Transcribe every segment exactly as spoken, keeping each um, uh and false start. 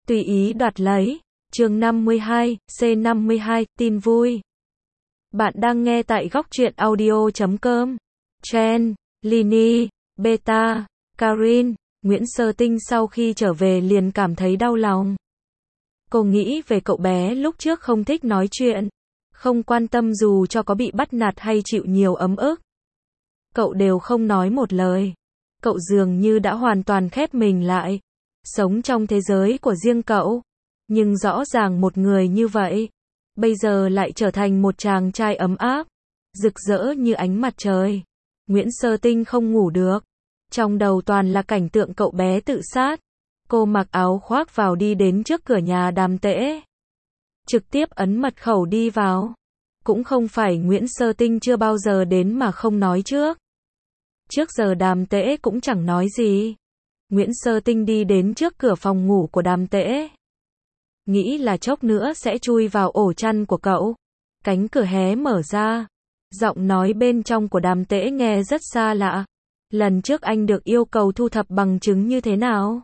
Tùy ý đoạt lấy. Chương năm mươi hai, C năm mươi hai, tin vui. Bạn đang nghe tại góc truyện audio chấm com. Chen, Lini, Beta, Karin, Nguyễn Sơ Tinh sau khi trở về liền cảm thấy đau lòng. Cô nghĩ về cậu bé lúc trước không thích nói chuyện, không quan tâm dù cho có bị bắt nạt hay chịu nhiều ấm ức. Cậu đều không nói một lời. Cậu dường như đã hoàn toàn khép mình lại, sống trong thế giới của riêng cậu. Nhưng rõ ràng một người như vậy, bây giờ lại trở thành một chàng trai ấm áp, rực rỡ như ánh mặt trời. Nguyễn Sơ Tinh không ngủ được. Trong đầu toàn là cảnh tượng cậu bé tự sát. Cô mặc áo khoác vào đi đến trước cửa nhà Đàm Tễ. Trực tiếp ấn mật khẩu đi vào. Cũng không phải Nguyễn Sơ Tinh chưa bao giờ đến mà không nói trước. Trước giờ Đàm Tễ cũng chẳng nói gì. Nguyễn Sơ Tinh đi đến trước cửa phòng ngủ của Đàm Tễ. Nghĩ là chốc nữa sẽ chui vào ổ chăn của cậu. Cánh cửa hé mở ra. Giọng nói bên trong của Đàm Tễ nghe rất xa lạ. Lần trước anh được yêu cầu thu thập bằng chứng như thế nào?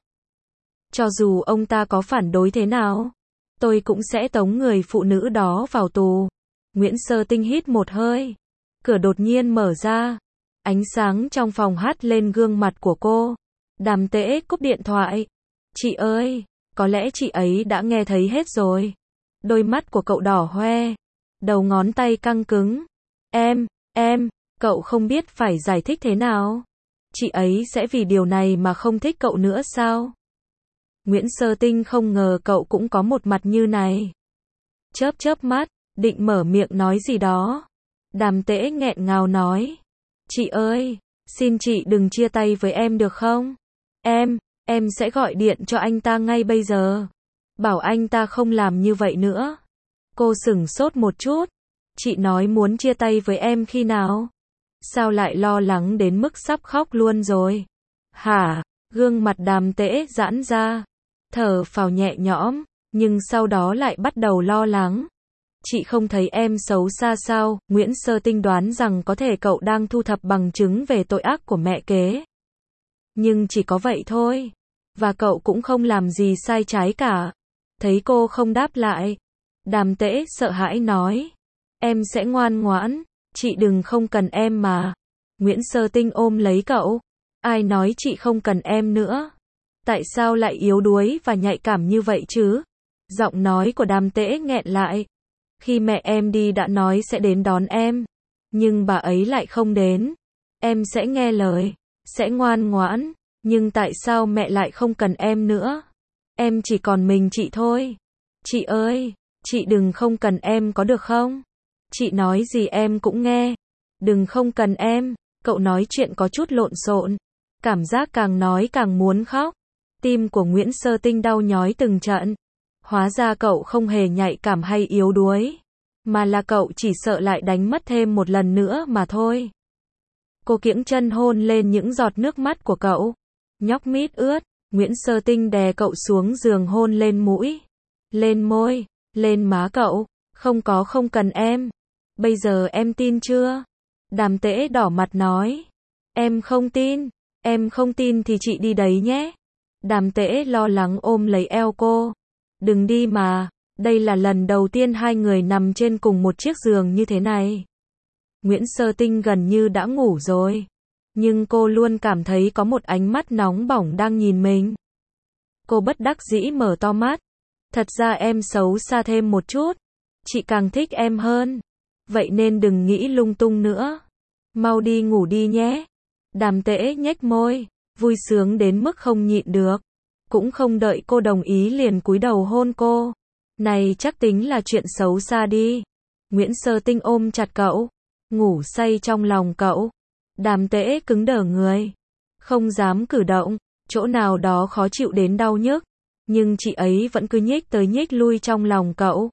Cho dù ông ta có phản đối thế nào, tôi cũng sẽ tống người phụ nữ đó vào tù. Nguyễn Sơ Tinh hít một hơi. Cửa đột nhiên mở ra. Ánh sáng trong phòng hắt lên gương mặt của cô. Đàm Tễ cúp điện thoại. Chị ơi, có lẽ chị ấy đã nghe thấy hết rồi. Đôi mắt của cậu đỏ hoe. Đầu ngón tay căng cứng. Em, em, cậu không biết phải giải thích thế nào. Chị ấy sẽ vì điều này mà không thích cậu nữa sao? Nguyễn Sơ Tinh không ngờ cậu cũng có một mặt như này. Chớp chớp mắt, định mở miệng nói gì đó. Đàm Tễ nghẹn ngào nói. Chị ơi, xin chị đừng chia tay với em được không? Em, em sẽ gọi điện cho anh ta ngay bây giờ. Bảo anh ta không làm như vậy nữa. Cô sửng sốt một chút. Chị nói muốn chia tay với em khi nào? Sao lại lo lắng đến mức sắp khóc luôn rồi? Hả? Gương mặt Đàm Tễ giãn ra. Thở phào nhẹ nhõm, nhưng sau đó lại bắt đầu lo lắng. Chị không thấy em xấu xa sao? Nguyễn Sơ Tinh đoán rằng có thể cậu đang thu thập bằng chứng về tội ác của mẹ kế. Nhưng chỉ có vậy thôi. Và cậu cũng không làm gì sai trái cả. Thấy cô không đáp lại. Đàm Tễ sợ hãi nói. Em sẽ ngoan ngoãn. Chị đừng không cần em mà. Nguyễn Sơ Tinh ôm lấy cậu. Ai nói chị không cần em nữa? Tại sao lại yếu đuối và nhạy cảm như vậy chứ? Giọng nói của Đàm Tễ nghẹn lại. Khi mẹ em đi đã nói sẽ đến đón em. Nhưng bà ấy lại không đến. Em sẽ nghe lời. Sẽ ngoan ngoãn. Nhưng tại sao mẹ lại không cần em nữa? Em chỉ còn mình chị thôi. Chị ơi, chị đừng không cần em có được không? Chị nói gì em cũng nghe. Đừng không cần em. Cậu nói chuyện có chút lộn xộn. Cảm giác càng nói càng muốn khóc. Tim của Nguyễn Sơ Tinh đau nhói từng trận. Hóa ra cậu không hề nhạy cảm hay yếu đuối. Mà là cậu chỉ sợ lại đánh mất thêm một lần nữa mà thôi. Cô kiễng chân hôn lên những giọt nước mắt của cậu. Nhóc mít ướt. Nguyễn Sơ Tinh đè cậu xuống giường hôn lên mũi. Lên môi. Lên má cậu. Không có không cần em. Bây giờ em tin chưa? Đàm Tễ đỏ mặt nói. Em không tin. Em không tin thì chị đi đấy nhé. Đàm Tễ lo lắng ôm lấy eo cô. Đừng đi mà. Đây là lần đầu tiên hai người nằm trên cùng một chiếc giường như thế này. Nguyễn Sơ Tinh gần như đã ngủ rồi. Nhưng cô luôn cảm thấy có một ánh mắt nóng bỏng đang nhìn mình. Cô bất đắc dĩ mở to mắt. Thật ra em xấu xa thêm một chút. Chị càng thích em hơn. Vậy nên đừng nghĩ lung tung nữa. Mau đi ngủ đi nhé. Đàm Tễ nhếch môi. Vui sướng đến mức không nhịn được. Cũng không đợi cô đồng ý liền cúi đầu hôn cô. Này chắc tính là chuyện xấu xa đi. Nguyễn Sơ Tinh ôm chặt cậu. Ngủ say trong lòng cậu. Đàm Tễ cứng đờ người. Không dám cử động. Chỗ nào đó khó chịu đến đau nhức. Nhưng chị ấy vẫn cứ nhích tới nhích lui trong lòng cậu.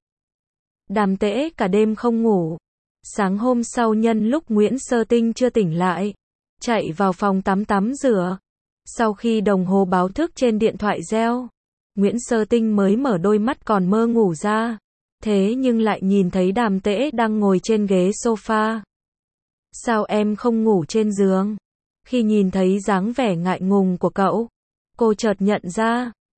Đàm Tễ cả đêm không ngủ. Sáng hôm sau nhân lúc Nguyễn Sơ Tinh chưa tỉnh lại. Chạy vào phòng tắm tắm rửa. Sau khi đồng hồ báo thức trên điện thoại reo. Nguyễn Sơ Tinh mới mở đôi mắt còn mơ ngủ ra. Thế nhưng lại nhìn thấy Đàm Tễ đang ngồi trên ghế sofa. Sao em không ngủ trên giường? Khi nhìn thấy dáng vẻ ngại ngùng của cậu, cô chợt nhận ra,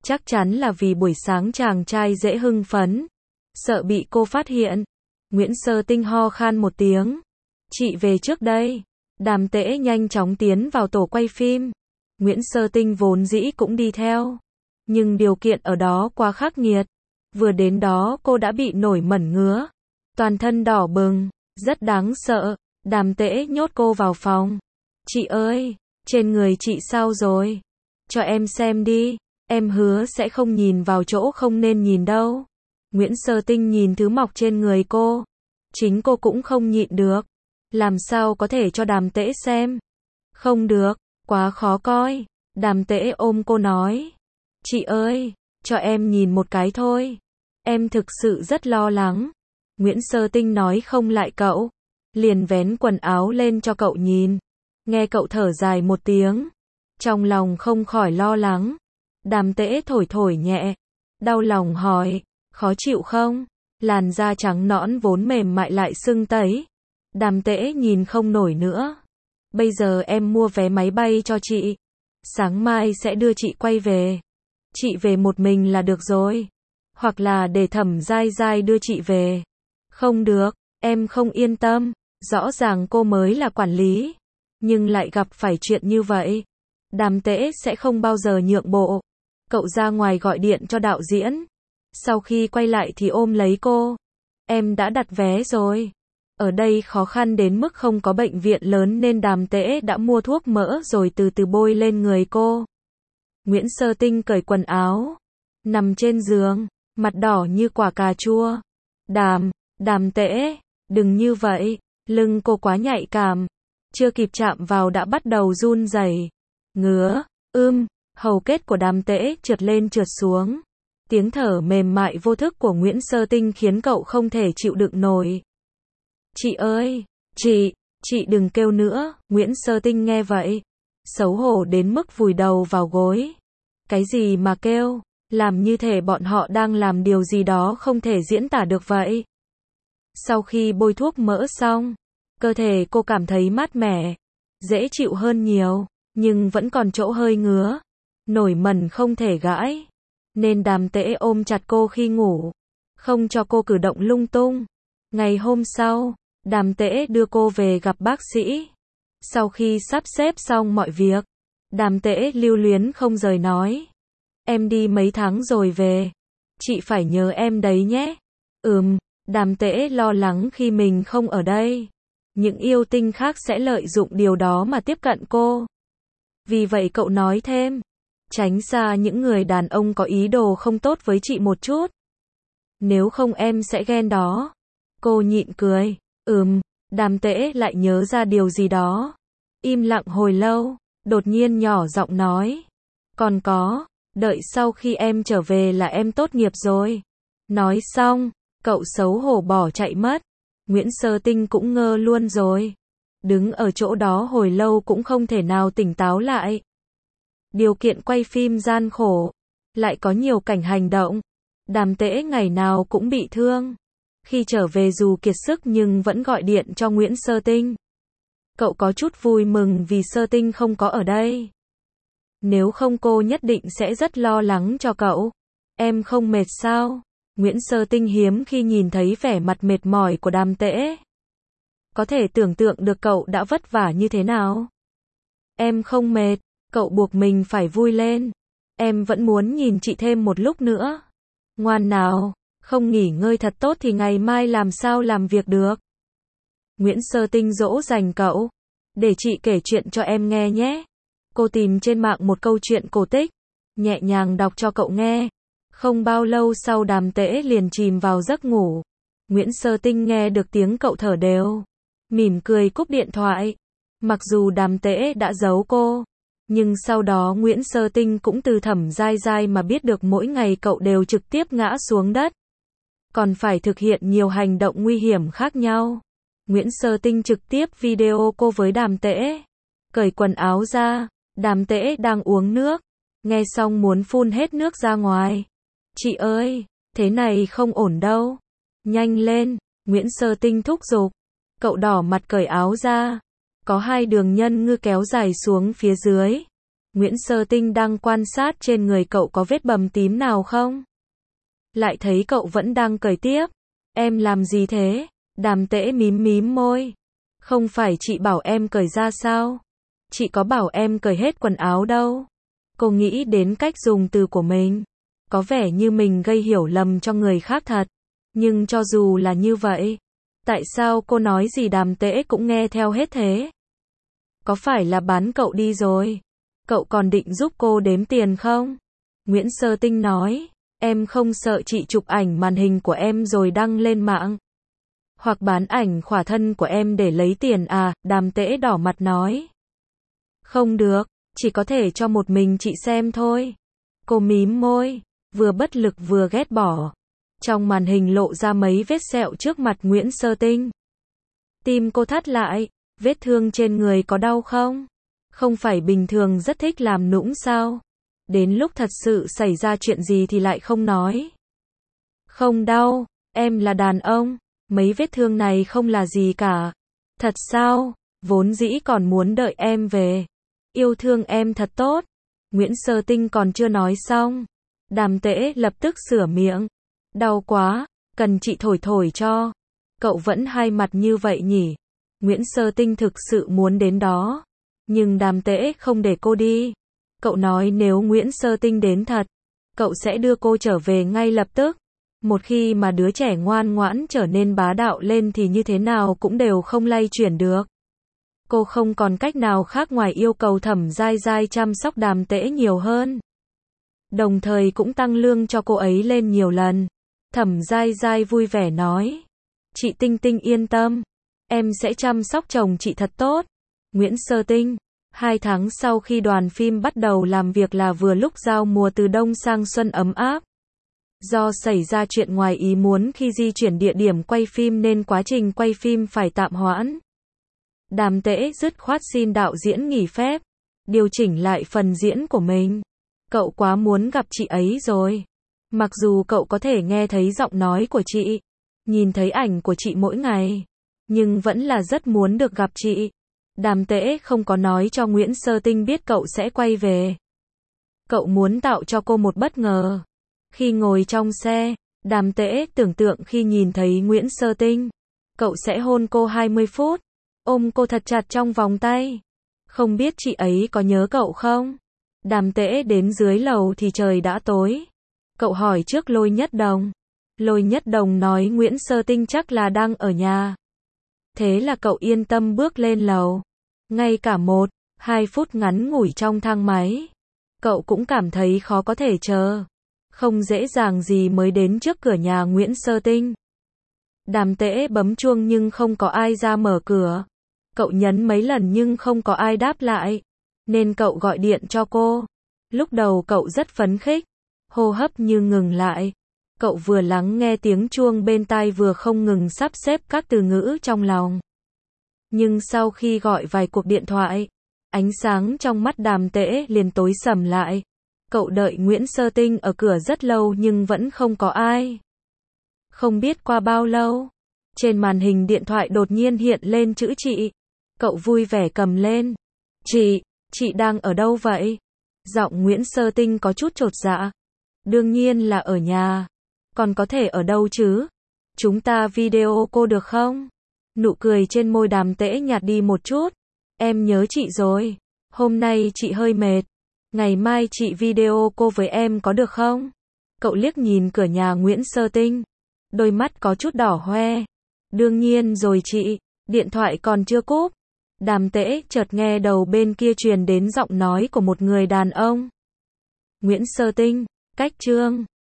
Chắc chắn là vì buổi sáng chàng trai dễ hưng phấn, sợ bị cô phát hiện. Nguyễn Sơ Tinh ho khan một tiếng. Chị về trước đây. Đàm Tễ nhanh chóng tiến vào tổ quay phim. Nguyễn Sơ Tinh vốn dĩ cũng đi theo. Nhưng điều kiện ở đó quá khắc nghiệt. Vừa đến đó cô đã bị nổi mẩn ngứa. Toàn thân đỏ bừng, rất đáng sợ. Đàm Tễ nhốt cô vào phòng. Chị ơi, trên người chị sao rồi? Cho em xem đi. Em hứa sẽ không nhìn vào chỗ không nên nhìn đâu. Nguyễn Sơ Tinh nhìn thứ mọc trên người cô. Chính cô cũng không nhịn được. Làm sao có thể cho Đàm Tễ xem? Không được, quá khó coi. Đàm Tễ ôm cô nói. Chị ơi, cho em nhìn một cái thôi. Em thực sự rất lo lắng. Nguyễn Sơ Tinh nói không lại cậu. Liền vén quần áo lên cho cậu nhìn. Nghe cậu thở dài một tiếng. Trong lòng không khỏi lo lắng. Đàm Tễ thổi thổi nhẹ. Đau lòng hỏi. Khó chịu không? Làn da trắng nõn vốn mềm mại lại sưng tấy. Đàm Tễ nhìn không nổi nữa. Bây giờ em mua vé máy bay cho chị. Sáng mai sẽ đưa chị quay về. Chị về một mình là được rồi. Hoặc là để Thẩm Giai Giai đưa chị về. Không được, em không yên tâm. Rõ ràng cô mới là quản lý. Nhưng lại gặp phải chuyện như vậy. Đàm Tễ sẽ không bao giờ nhượng bộ. Cậu ra ngoài gọi điện cho đạo diễn. Sau khi quay lại thì ôm lấy cô. Em đã đặt vé rồi. Ở đây khó khăn đến mức không có bệnh viện lớn nên Đàm Tễ đã mua thuốc mỡ rồi từ từ bôi lên người cô. Nguyễn Sơ Tinh cởi quần áo. Nằm trên giường, mặt đỏ như quả cà chua. Đàm, Đàm Tễ, đừng như vậy. Lưng cô quá nhạy cảm. Chưa kịp chạm vào đã bắt đầu run rẩy. Ngứa, ưm, hầu kết của Đàm Tễ trượt lên trượt xuống. Tiếng thở mềm mại vô thức của Nguyễn Sơ Tinh khiến cậu không thể chịu đựng nổi. Chị ơi, chị, chị đừng kêu nữa. Nguyễn Sơ Tinh nghe vậy. Xấu hổ đến mức vùi đầu vào gối. Cái gì mà kêu, làm như thể bọn họ đang làm điều gì đó không thể diễn tả được vậy. Sau khi bôi thuốc mỡ xong, cơ thể cô cảm thấy mát mẻ, dễ chịu hơn nhiều, nhưng vẫn còn chỗ hơi ngứa, nổi mẩn không thể gãi. Nên Đàm Tễ ôm chặt cô khi ngủ, không cho cô cử động lung tung. Ngày hôm sau, Đàm Tễ đưa cô về gặp bác sĩ. Sau khi sắp xếp xong mọi việc, Đàm Tễ lưu luyến không rời nói. Em đi mấy tháng rồi về. Chị phải nhớ em đấy nhé. Ừm, Đàm Tễ lo lắng khi mình không ở đây. Những yêu tinh khác sẽ lợi dụng điều đó mà tiếp cận cô. Vì vậy cậu nói thêm. Tránh xa những người đàn ông có ý đồ không tốt với chị một chút. Nếu không em sẽ ghen đó. Cô nhịn cười. Ừm, Đàm Tễ lại nhớ ra điều gì đó. Im lặng hồi lâu, đột nhiên nhỏ giọng nói. Còn có, đợi sau khi em trở về là em tốt nghiệp rồi. Nói xong, cậu xấu hổ bỏ chạy mất. Nguyễn Sơ Tinh cũng ngơ luôn rồi. Đứng ở chỗ đó hồi lâu cũng không thể nào tỉnh táo lại. Điều kiện quay phim gian khổ, lại có nhiều cảnh hành động. Đàm Tễ ngày nào cũng bị thương. Khi trở về dù kiệt sức nhưng vẫn gọi điện cho Nguyễn Sơ Tinh. Cậu có chút vui mừng vì Sơ Tinh không có ở đây. Nếu không cô nhất định sẽ rất lo lắng cho cậu. Em không mệt sao? Nguyễn Sơ Tinh hiếm khi nhìn thấy vẻ mặt mệt mỏi của Đàm Tễ. Có thể tưởng tượng được cậu đã vất vả như thế nào. Em không mệt, cậu buộc mình phải vui lên. Em vẫn muốn nhìn chị thêm một lúc nữa. Ngoan nào, không nghỉ ngơi thật tốt thì ngày mai làm sao làm việc được. Nguyễn Sơ Tinh dỗ dành cậu. Để chị kể chuyện cho em nghe nhé. Cô tìm trên mạng một câu chuyện cổ tích, nhẹ nhàng đọc cho cậu nghe. Không bao lâu sau Đàm Tễ liền chìm vào giấc ngủ. Nguyễn Sơ Tinh nghe được tiếng cậu thở đều, mỉm cười cúp điện thoại. Mặc dù Đàm Tễ đã giấu cô, nhưng sau đó Nguyễn Sơ Tinh cũng từ Thẩm Giai Giai mà biết được mỗi ngày cậu đều trực tiếp ngã xuống đất. Còn phải thực hiện nhiều hành động nguy hiểm khác nhau. Nguyễn Sơ Tinh trực tiếp video cô với Đàm Tễ. Cởi quần áo ra, Đàm Tễ đang uống nước. Nghe xong muốn phun hết nước ra ngoài. Chị ơi, thế này không ổn đâu. Nhanh lên, Nguyễn Sơ Tinh thúc giục. Cậu đỏ mặt cởi áo ra. Có hai đường nhân ngư kéo dài xuống phía dưới. Nguyễn Sơ Tinh đang quan sát trên người cậu có vết bầm tím nào không. Lại thấy cậu vẫn đang cười tiếp. Em làm gì thế? Đàm Tễ mím mím môi. Không phải chị bảo em cởi ra sao? Chị có bảo em cởi hết quần áo đâu. Cô nghĩ đến cách dùng từ của mình. Có vẻ như mình gây hiểu lầm cho người khác thật. Nhưng cho dù là như vậy, tại sao cô nói gì Đàm Tễ cũng nghe theo hết thế? Có phải là bán cậu đi rồi? Cậu còn định giúp cô đếm tiền không? Nguyễn Sơ Tinh nói, em không sợ chị chụp ảnh màn hình của em rồi đăng lên mạng. Hoặc bán ảnh khỏa thân của em để lấy tiền à? Đàm Tễ đỏ mặt nói. Không được, chỉ có thể cho một mình chị xem thôi. Cô mím môi, vừa bất lực vừa ghét bỏ. Trong màn hình lộ ra mấy vết sẹo trước mặt Nguyễn Sơ Tinh. Tim cô thắt lại, vết thương trên người có đau không? Không phải bình thường rất thích làm nũng sao? Đến lúc thật sự xảy ra chuyện gì thì lại không nói. Không đau, em là đàn ông, mấy vết thương này không là gì cả. Thật sao? Vốn dĩ còn muốn đợi em về. Yêu thương em thật tốt. Nguyễn Sơ Tinh còn chưa nói xong. Đàm Tễ lập tức sửa miệng. Đau quá, cần chị thổi thổi cho. Cậu vẫn hai mặt như vậy nhỉ? Nguyễn Sơ Tinh thực sự muốn đến đó. Nhưng Đàm Tễ không để cô đi. Cậu nói nếu Nguyễn Sơ Tinh đến thật, cậu sẽ đưa cô trở về ngay lập tức. Một khi mà đứa trẻ ngoan ngoãn trở nên bá đạo lên thì như thế nào cũng đều không lay chuyển được. Cô không còn cách nào khác ngoài yêu cầu Thẩm Giai Giai chăm sóc Đàm Tễ nhiều hơn. Đồng thời cũng tăng lương cho cô ấy lên nhiều lần. Thẩm Giai Giai vui vẻ nói. Chị Tinh Tinh yên tâm. Em sẽ chăm sóc chồng chị thật tốt. Nguyễn Sơ Tinh. Hai tháng sau khi đoàn phim bắt đầu làm việc là vừa lúc giao mùa từ đông sang xuân ấm áp. Do xảy ra chuyện ngoài ý muốn khi di chuyển địa điểm quay phim nên quá trình quay phim phải tạm hoãn. Đàm Tễ dứt khoát xin đạo diễn nghỉ phép, điều chỉnh lại phần diễn của mình. Cậu quá muốn gặp chị ấy rồi. Mặc dù cậu có thể nghe thấy giọng nói của chị, nhìn thấy ảnh của chị mỗi ngày, nhưng vẫn là rất muốn được gặp chị. Đàm Tễ không có nói cho Nguyễn Sơ Tinh biết cậu sẽ quay về. Cậu muốn tạo cho cô một bất ngờ. Khi ngồi trong xe, Đàm Tễ tưởng tượng khi nhìn thấy Nguyễn Sơ Tinh, cậu sẽ hôn cô hai mươi phút, ôm cô thật chặt trong vòng tay. Không biết chị ấy có nhớ cậu không? Đàm Tễ đến dưới lầu thì trời đã tối. Cậu hỏi trước Lôi Nhất Đồng. Lôi Nhất Đồng nói Nguyễn Sơ Tinh chắc là đang ở nhà. Thế là cậu yên tâm bước lên lầu. Ngay cả một, hai phút ngắn ngủi trong thang máy, cậu cũng cảm thấy khó có thể chờ. Không dễ dàng gì mới đến trước cửa nhà Nguyễn Sơ Tinh. Đàm Tễ bấm chuông nhưng không có ai ra mở cửa. Cậu nhấn mấy lần nhưng không có ai đáp lại, nên cậu gọi điện cho cô. Lúc đầu cậu rất phấn khích, hô hấp như ngừng lại. Cậu vừa lắng nghe tiếng chuông bên tai vừa không ngừng sắp xếp các từ ngữ trong lòng. Nhưng sau khi gọi vài cuộc điện thoại, ánh sáng trong mắt Đàm Tễ liền tối sầm lại. Cậu đợi Nguyễn Sơ Tinh ở cửa rất lâu nhưng vẫn không có ai. Không biết qua bao lâu, trên màn hình điện thoại đột nhiên hiện lên chữ chị. Cậu vui vẻ cầm lên. Chị, chị đang ở đâu vậy? Giọng Nguyễn Sơ Tinh có chút chột dạ. Đương nhiên là ở nhà. Còn có thể ở đâu chứ? Chúng ta video cô được không? Nụ cười trên môi Đàm Tễ nhạt đi một chút. Em nhớ chị rồi. Hôm nay chị hơi mệt. Ngày mai chị video cô với em có được không? Cậu liếc nhìn cửa nhà Nguyễn Sơ Tinh. Đôi mắt có chút đỏ hoe. Đương nhiên rồi chị. Điện thoại còn chưa cúp. Đàm Tễ chợt nghe đầu bên kia truyền đến giọng nói của một người đàn ông. Nguyễn Sơ Tinh, cách chương